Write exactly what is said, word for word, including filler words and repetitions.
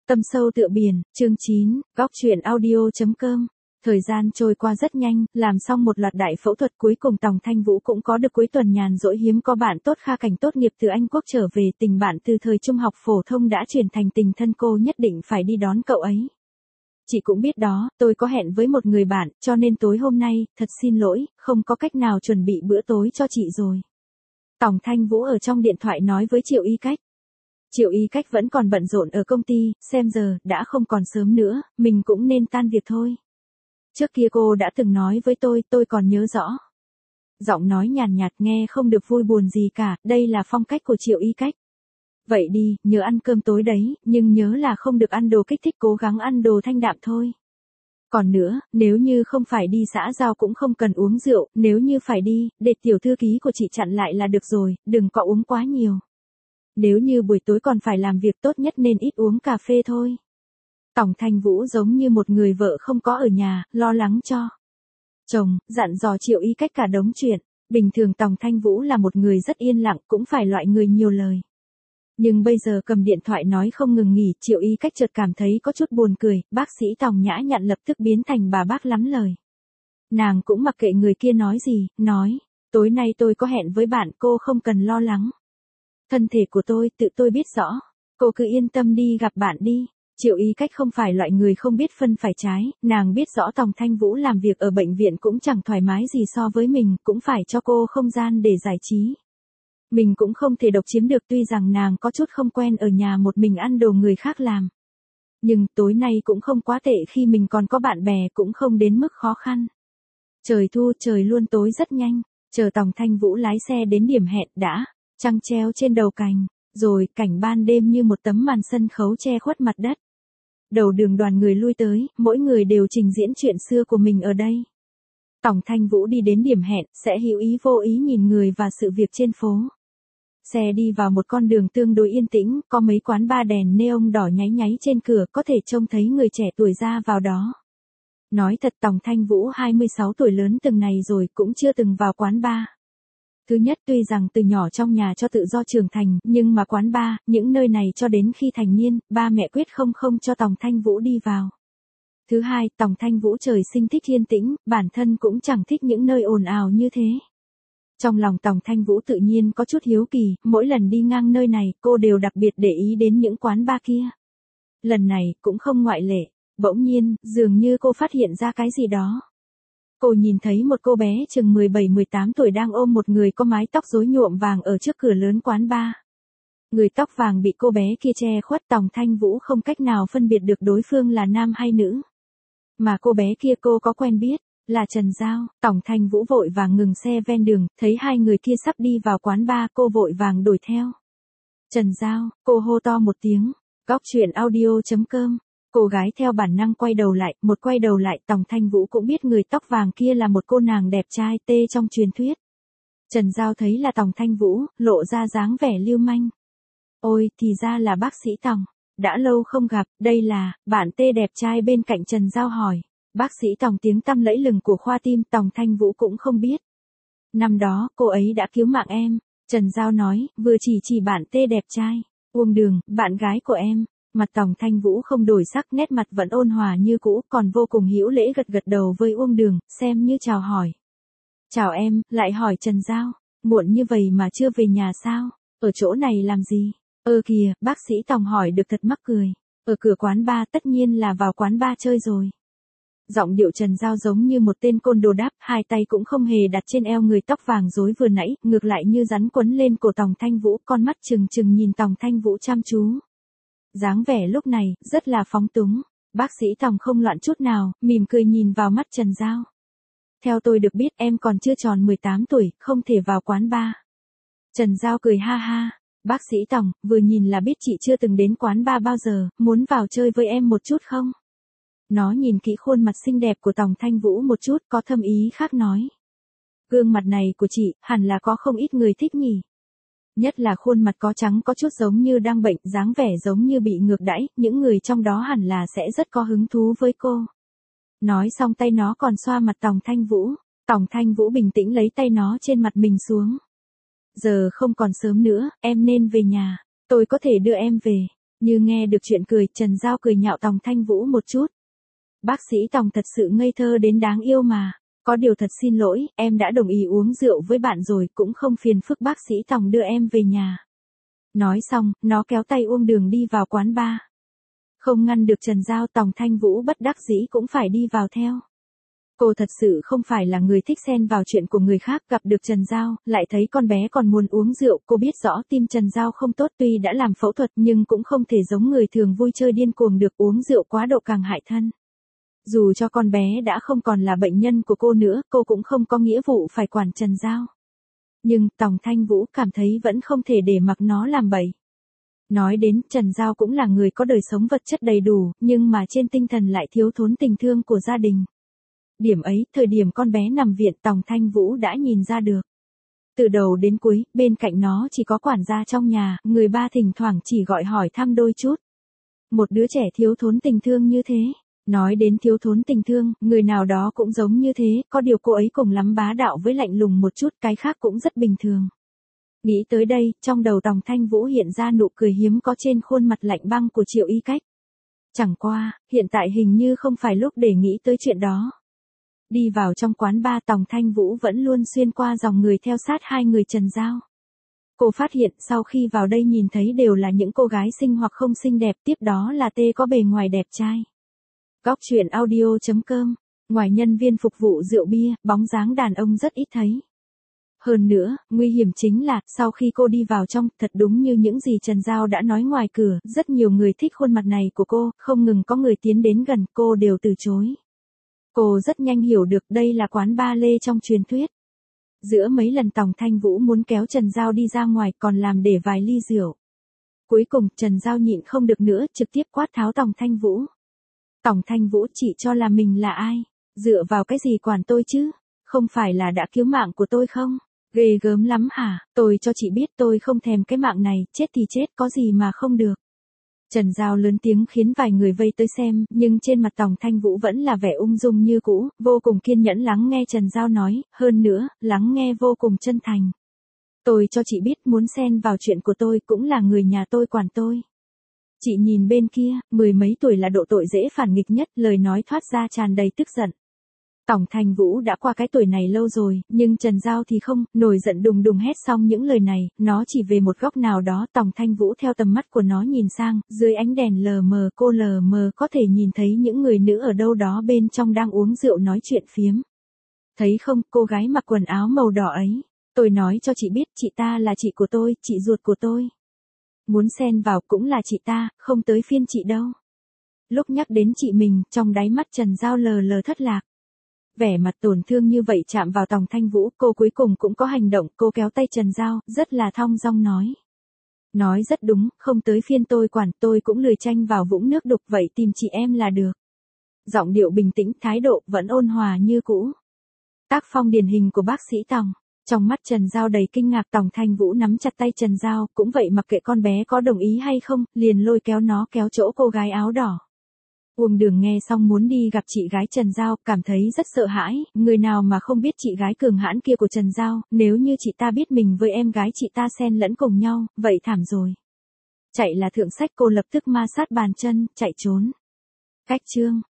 Tâm sâu tựa biển, chương chín, góc truyện audio chấm com. Thời gian trôi qua rất nhanh, làm xong một loạt đại phẫu thuật cuối cùng Tòng Thanh Vũ cũng có được cuối tuần nhàn rỗi hiếm có. Bạn tốt Kha Cảnh tốt nghiệp từ Anh Quốc trở về, tình bạn từ thời trung học phổ thông đã chuyển thành tình thân, cô nhất định phải đi đón cậu ấy. Chị cũng biết đó, tôi có hẹn với một người bạn, cho nên tối hôm nay, thật xin lỗi, không có cách nào chuẩn bị bữa tối cho chị rồi. Tòng Thanh Vũ ở trong điện thoại nói với Triệu Y Cách. Triệu Y Cách vẫn còn bận rộn ở công ty, xem giờ, đã không còn sớm nữa, mình cũng nên tan việc thôi. Trước kia cô đã từng nói với tôi, tôi còn nhớ rõ. Giọng nói nhàn nhạt, nghe không được vui buồn gì cả, đây là phong cách của Triệu Y Cách. Vậy đi, nhớ ăn cơm tối đấy, nhưng nhớ là không được ăn đồ kích thích, cố gắng ăn đồ thanh đạm thôi. Còn nữa, nếu như không phải đi xã giao cũng không cần uống rượu, nếu như phải đi, để tiểu thư ký của chị chặn lại là được rồi, đừng có uống quá nhiều. Nếu như buổi tối còn phải làm việc tốt nhất nên ít uống cà phê thôi. Tòng Thanh Vũ giống như một người vợ không có ở nhà, lo lắng cho chồng, dặn dò Triệu Y Cách cả đống chuyện. Bình thường Tòng Thanh Vũ là một người rất yên lặng, cũng phải loại người nhiều lời. Nhưng bây giờ cầm điện thoại nói không ngừng nghỉ, Triệu Y Cách chợt cảm thấy có chút buồn cười, bác sĩ Tòng nhã nhặn lập tức biến thành bà bác lắm lời. Nàng cũng mặc kệ người kia nói gì, nói, tối nay tôi có hẹn với bạn, cô không cần lo lắng. Thân thể của tôi, tự tôi biết rõ, cô cứ yên tâm đi gặp bạn đi. Triệu Y Cách không phải loại người không biết phân phải trái, nàng biết rõ Tòng Thanh Vũ làm việc ở bệnh viện cũng chẳng thoải mái gì so với mình, cũng phải cho cô không gian để giải trí. Mình cũng không thể độc chiếm được, tuy rằng nàng có chút không quen ở nhà một mình ăn đồ người khác làm. Nhưng tối nay cũng không quá tệ, khi mình còn có bạn bè cũng không đến mức khó khăn. Trời thu, trời luôn tối rất nhanh, chờ Tòng Thanh Vũ lái xe đến điểm hẹn đã, trăng treo trên đầu cành, rồi cảnh ban đêm như một tấm màn sân khấu che khuất mặt đất. Đầu đường đoàn người lui tới, mỗi người đều trình diễn chuyện xưa của mình ở đây. Tòng Thanh Vũ đi đến điểm hẹn, sẽ hữu ý vô ý nhìn người và sự việc trên phố. Xe đi vào một con đường tương đối yên tĩnh, có mấy quán bar đèn neon đỏ nháy nháy trên cửa, có thể trông thấy người trẻ tuổi ra vào đó. Nói thật, Tòng Thanh Vũ hai mươi sáu tuổi lớn từng này rồi cũng chưa từng vào quán bar. Thứ nhất, tuy rằng từ nhỏ trong nhà cho tự do trưởng thành, nhưng mà quán bar, những nơi này cho đến khi thành niên, ba mẹ quyết không không cho Tòng Thanh Vũ đi vào. Thứ hai, Tòng Thanh Vũ trời sinh thích yên tĩnh, bản thân cũng chẳng thích những nơi ồn ào như thế. Trong lòng Tòng Thanh Vũ tự nhiên có chút hiếu kỳ, mỗi lần đi ngang nơi này, cô đều đặc biệt để ý đến những quán bar kia. Lần này, cũng không ngoại lệ, bỗng nhiên, dường như cô phát hiện ra cái gì đó. Cô nhìn thấy một cô bé chừng mười bảy mười tám tuổi đang ôm một người có mái tóc rối nhuộm vàng ở trước cửa lớn quán bar. Người tóc vàng bị cô bé kia che khuất, Tòng Thanh Vũ không cách nào phân biệt được đối phương là nam hay nữ. Mà cô bé kia cô có quen biết, là Trần Giao. Tòng Thanh Vũ vội vàng ngừng xe ven đường, thấy hai người kia sắp đi vào quán bar, cô vội vàng đuổi theo. Trần Giao, cô hô to một tiếng, góc truyện audio chấm com. Cô gái theo bản năng quay đầu lại, một quay đầu lại Tòng Thanh Vũ cũng biết người tóc vàng kia là một cô nàng đẹp trai tê trong truyền thuyết. Trần Giao thấy là Tòng Thanh Vũ, lộ ra dáng vẻ lưu manh. Ôi, thì ra là bác sĩ Tòng, đã lâu không gặp, đây là, bạn tê đẹp trai bên cạnh Trần Giao hỏi. Bác sĩ Tòng tiếng tăm lẫy lừng của khoa tim, Tòng Thanh Vũ cũng không biết. Năm đó, cô ấy đã cứu mạng em, Trần Giao nói, vừa chỉ chỉ bạn tê đẹp trai. Uông Đường, bạn gái của em. Mặt Tòng Thanh Vũ không đổi sắc, nét mặt vẫn ôn hòa như cũ, còn vô cùng hữu lễ gật gật đầu với Uông Đường, xem như chào hỏi. Chào em, lại hỏi Trần Giao, muộn như vậy mà chưa về nhà sao, ở chỗ này làm gì? Ơ kìa, bác sĩ Tòng hỏi được thật mắc cười, ở cửa quán bar, tất nhiên là vào quán bar chơi rồi. Giọng điệu Trần Giao giống như một tên côn đồ đáp, hai tay cũng không hề đặt trên eo người tóc vàng rối vừa nãy, ngược lại như rắn quấn lên cổ Tòng Thanh Vũ, con mắt trừng trừng nhìn Tòng Thanh Vũ chăm chú. Dáng vẻ lúc này, rất là phóng túng. Bác sĩ Tòng không loạn chút nào, mỉm cười nhìn vào mắt Trần Giao. Theo tôi được biết em còn chưa tròn mười tám tuổi, không thể vào quán bar. Trần Giao cười ha ha. Bác sĩ Tòng, vừa nhìn là biết chị chưa từng đến quán bar bao giờ, muốn vào chơi với em một chút không? Nó nhìn kỹ khuôn mặt xinh đẹp của Tòng Thanh Vũ một chút, có thâm ý khác nói. Gương mặt này của chị, hẳn là có không ít người thích nhỉ. Nhất là khuôn mặt có trắng có chút giống như đang bệnh, dáng vẻ giống như bị ngược đãi, những người trong đó hẳn là sẽ rất có hứng thú với cô. Nói xong tay nó còn xoa mặt Tòng Thanh Vũ. Tòng Thanh Vũ bình tĩnh lấy tay nó trên mặt mình xuống. Giờ không còn sớm nữa, em nên về nhà. Tôi có thể đưa em về. Như nghe được chuyện cười, Trần Giao cười nhạo Tòng Thanh Vũ một chút. Bác sĩ Tòng thật sự ngây thơ đến đáng yêu mà. Có điều thật xin lỗi, em đã đồng ý uống rượu với bạn rồi, cũng không phiền phức bác sĩ Tòng đưa em về nhà. Nói xong, nó kéo tay Uông Đường đi vào quán bar. Không ngăn được Trần Giao, Tòng Thanh Vũ bất đắc dĩ cũng phải đi vào theo. Cô thật sự không phải là người thích xen vào chuyện của người khác, gặp được Trần Giao, lại thấy con bé còn muốn uống rượu, cô biết rõ tim Trần Giao không tốt, tuy đã làm phẫu thuật nhưng cũng không thể giống người thường vui chơi điên cuồng được, uống rượu quá độ càng hại thân. Dù cho con bé đã không còn là bệnh nhân của cô nữa, cô cũng không có nghĩa vụ phải quản Trần Giao. Nhưng Tòng Thanh Vũ cảm thấy vẫn không thể để mặc nó làm bậy. Nói đến, Trần Giao cũng là người có đời sống vật chất đầy đủ, nhưng mà trên tinh thần lại thiếu thốn tình thương của gia đình. Điểm ấy, thời điểm con bé nằm viện, Tòng Thanh Vũ đã nhìn ra được. Từ đầu đến cuối, bên cạnh nó chỉ có quản gia trong nhà, người ba thỉnh thoảng chỉ gọi hỏi thăm đôi chút. Một đứa trẻ thiếu thốn tình thương như thế. Nói đến thiếu thốn tình thương, người nào đó cũng giống như thế, có điều cô ấy cùng lắm bá đạo với lạnh lùng một chút, cái khác cũng rất bình thường. Nghĩ tới đây, trong đầu Tòng Thanh Vũ hiện ra nụ cười hiếm có trên khuôn mặt lạnh băng của Triệu Y Cách. Chẳng qua, hiện tại hình như không phải lúc để nghĩ tới chuyện đó. Đi vào trong quán bar, Tòng Thanh Vũ vẫn luôn xuyên qua dòng người theo sát hai người Trần Giao. Cô phát hiện sau khi vào đây nhìn thấy đều là những cô gái xinh hoặc không xinh đẹp, tiếp đó là tê có bề ngoài đẹp trai. Góc truyện audio chấm com, ngoài nhân viên phục vụ rượu bia, bóng dáng đàn ông rất ít thấy. Hơn nữa, nguy hiểm chính là, sau khi cô đi vào trong, thật đúng như những gì Trần Giao đã nói ngoài cửa, rất nhiều người thích khuôn mặt này của cô, không ngừng có người tiến đến gần, cô đều từ chối. Cô rất nhanh hiểu được đây là quán ba lê trong truyền thuyết. Giữa mấy lần Tòng Thanh Vũ muốn kéo Trần Giao đi ra ngoài còn làm để vài ly rượu. Cuối cùng, Trần Giao nhịn không được nữa, trực tiếp quát tháo Tòng Thanh Vũ. Tòng Thanh Vũ, chị cho là mình là ai? Dựa vào cái gì quản tôi chứ? Không phải là đã cứu mạng của tôi không? Ghê gớm lắm hả? Tôi cho chị biết tôi không thèm cái mạng này, chết thì chết, có gì mà không được. Trần Giao lớn tiếng khiến vài người vây tới xem, nhưng trên mặt Tòng Thanh Vũ vẫn là vẻ ung dung như cũ, vô cùng kiên nhẫn lắng nghe Trần Giao nói, hơn nữa, lắng nghe vô cùng chân thành. Tôi cho chị biết muốn xen vào chuyện của tôi cũng là người nhà tôi quản tôi. Chị nhìn bên kia, mười mấy tuổi là độ tội dễ phản nghịch nhất, lời nói thoát ra tràn đầy tức giận. Tòng Thanh Vũ đã qua cái tuổi này lâu rồi, nhưng Trần Giao thì không, nổi giận đùng đùng hét xong những lời này, nó chỉ về một góc nào đó, Tòng Thanh Vũ theo tầm mắt của nó nhìn sang, dưới ánh đèn lờ mờ cô lờ mờ có thể nhìn thấy những người nữ ở đâu đó bên trong đang uống rượu nói chuyện phiếm. Thấy không, cô gái mặc quần áo màu đỏ ấy, tôi nói cho chị biết, chị ta là chị của tôi, chị ruột của tôi. Muốn xen vào cũng là chị ta, không tới phiên chị đâu. Lúc nhắc đến chị mình, trong đáy mắt Trần Giao lờ lờ thất lạc. Vẻ mặt tổn thương như vậy chạm vào Tòng Thanh Vũ, cô cuối cùng cũng có hành động, cô kéo tay Trần Giao, rất là thong dong nói. Nói rất đúng, không tới phiên tôi quản, tôi cũng lười tranh vào vũng nước đục, vậy tìm chị em là được. Giọng điệu bình tĩnh, thái độ vẫn ôn hòa như cũ. Tác phong điển hình của bác sĩ Tòng. Trong mắt Trần Giao đầy kinh ngạc, Tòng Thanh Vũ nắm chặt tay Trần Giao, cũng vậy mặc kệ con bé có đồng ý hay không, liền lôi kéo nó kéo chỗ cô gái áo đỏ. Uông Đường nghe xong muốn đi gặp chị gái Trần Giao, cảm thấy rất sợ hãi, người nào mà không biết chị gái cường hãn kia của Trần Giao, nếu như chị ta biết mình với em gái chị ta xen lẫn cùng nhau, vậy thảm rồi. Chạy là thượng sách, cô lập tức ma sát bàn chân, chạy trốn. Cách chương